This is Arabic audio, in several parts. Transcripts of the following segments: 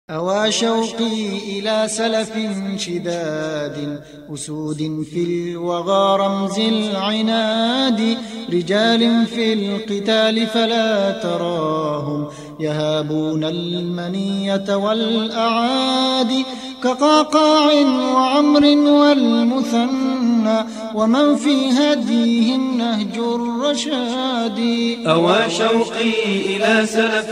أوى شوقي إلى سلف شداد أسود في الوغى رمز العناد رجال في القتال فلا تراهم يهابون المنية والأعادي كقعقاع وعمر والمثنى ومن في هديهم نهج الرشاد. أوى شوقي إلى سلف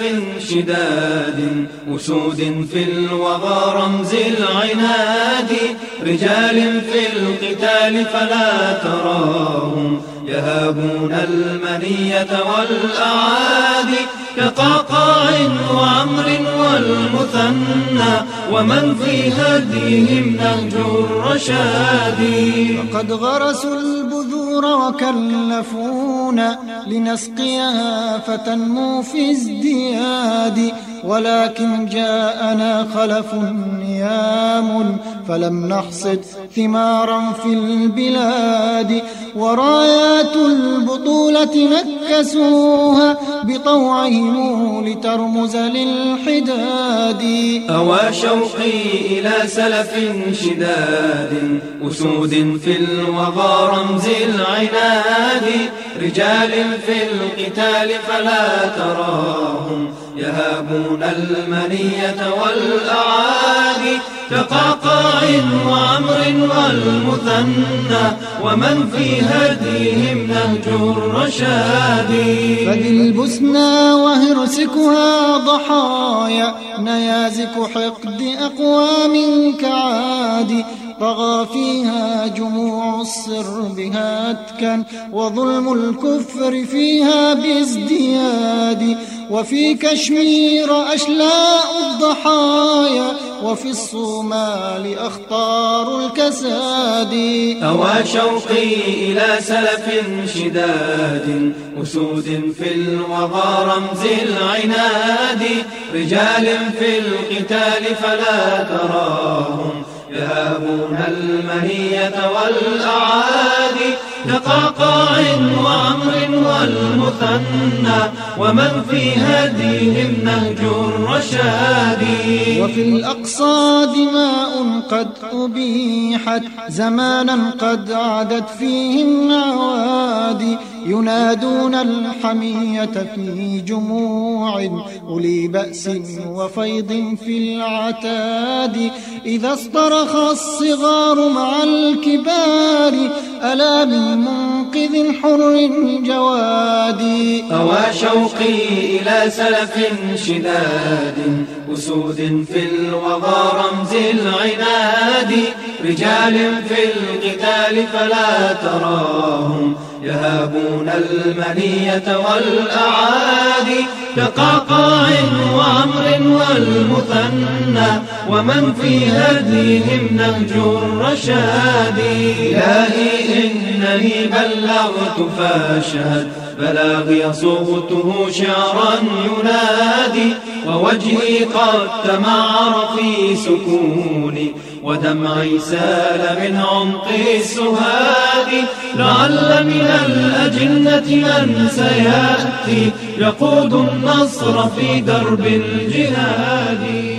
شداد أسود في الوغى رمز العناد رجال في القتال فلا تراهم يهابون المنية والأعادي كقعقاع وعمر والمثنى ومن في هديهم نهج الرشاد. فقد غرسوا البذور وكلفونا لنسقيها فتنمو في ازدياد ولكن جاءنا خلف نيام فلم نحصد ثمارا في البلاد ورايات البطولة نكسوها بطوعهم لترمز للحداد. أوى شوقي إلى سلف شداد أسود في الوغى رمز العناد رجال في القتال فلا تراهم يهابون المنية والأعادي كقعقاع وعمر والمثنى ومن في هديهم نهج الرشاد. فذي البسنى وهرسكها ضحايا نيازك حقد أقوام كعاد طغى فيها جموع السر بهتكا وظلم الكفر فيها بازدياد وفي كشمير أشلاء الضحايا وفي الصومال أخطار الكساد. أوى شوقي إلى سلف شداد أسود في الوغى رمز العناد رجال في القتال فلا تراهم يهابون المنية والأعادي كقعقاع وعمر والمثنى ومن في هديهم نهج الرشاد. وفي الأقصى دماء قد أبيحت زمانا قد عادت فيه النوادي ينادون الحمية في جموع أولي بأس وفيض في العتاد إذا اصطرخ الصغار مع الكبار ألا من منقذ حر جواد. أوى شوقي إلى سلف شداد أسود في الوغى رمز العناد رجال في القتال فلا تراهم يهابون المنية والأعادي كقعقاع وعمر والمثنى ومن في هديهم نهج الرشاد. إلهي إنني بلغت فاشهد بلاغي صوته شعرا ينادي ووجهي قد تمعر في سكوني ودمعي سال من عمق السهاد لعل من الأجنة من سيأتي يقود النصر في درب الجهاد.